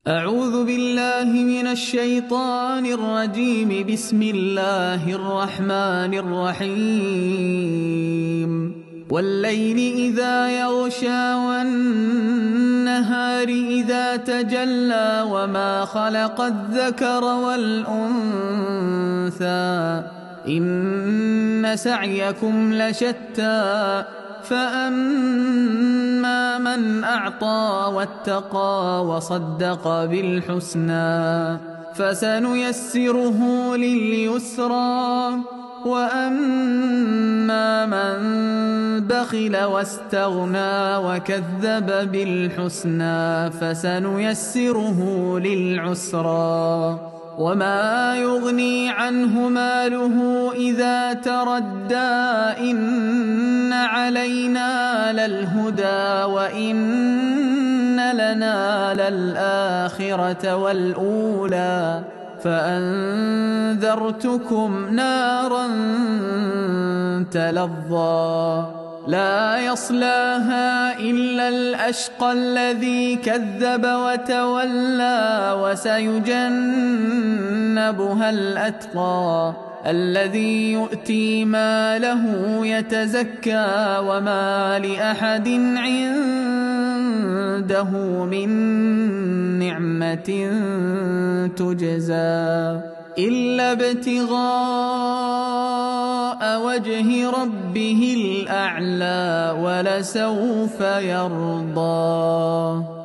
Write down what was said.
أعوذ بالله من الشيطان الرجيم. بسم الله الرحمن الرحيم. والليل إذا يغشى والنهار إذا تجلى وما خلق الذكر والأنثى إن سعيكم لشتى فأما من أعطى واتقى وصدق بالحسنى فسنيسره لليسرى وأما من بخل واستغنى وكذب بالحسنى فسنيسره للعسرى وما يغني عنه ماله إذا تردى إن علينا للهدى وإن لنا للآخرة والأولى فأنذرتكم نارا تلظى لا يصلاها إلا الأشقى الذي كذب وتولى وسيجنبها الأتقى الذي يؤتي ماله يتزكى وما لأحد عنده من نعمة تجزى إلا ابتغاء وجه ربه الأعلى ولسوف يرضى.